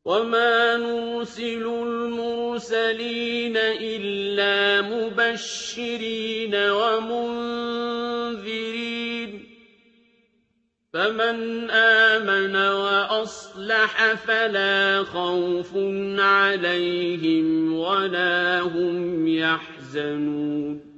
وَمَا نُرْسِلُ الْمُرْسَلِينَ إِلَّا مُبَشِّرِينَ وَمُنذِرِينَ ۖ فَمَنْ آمَنَ وَأَصْلَحَ فَلَا خَوْفٌ عَلَيْهِمْ وَلَا هُمْ يَحْزَنُونَ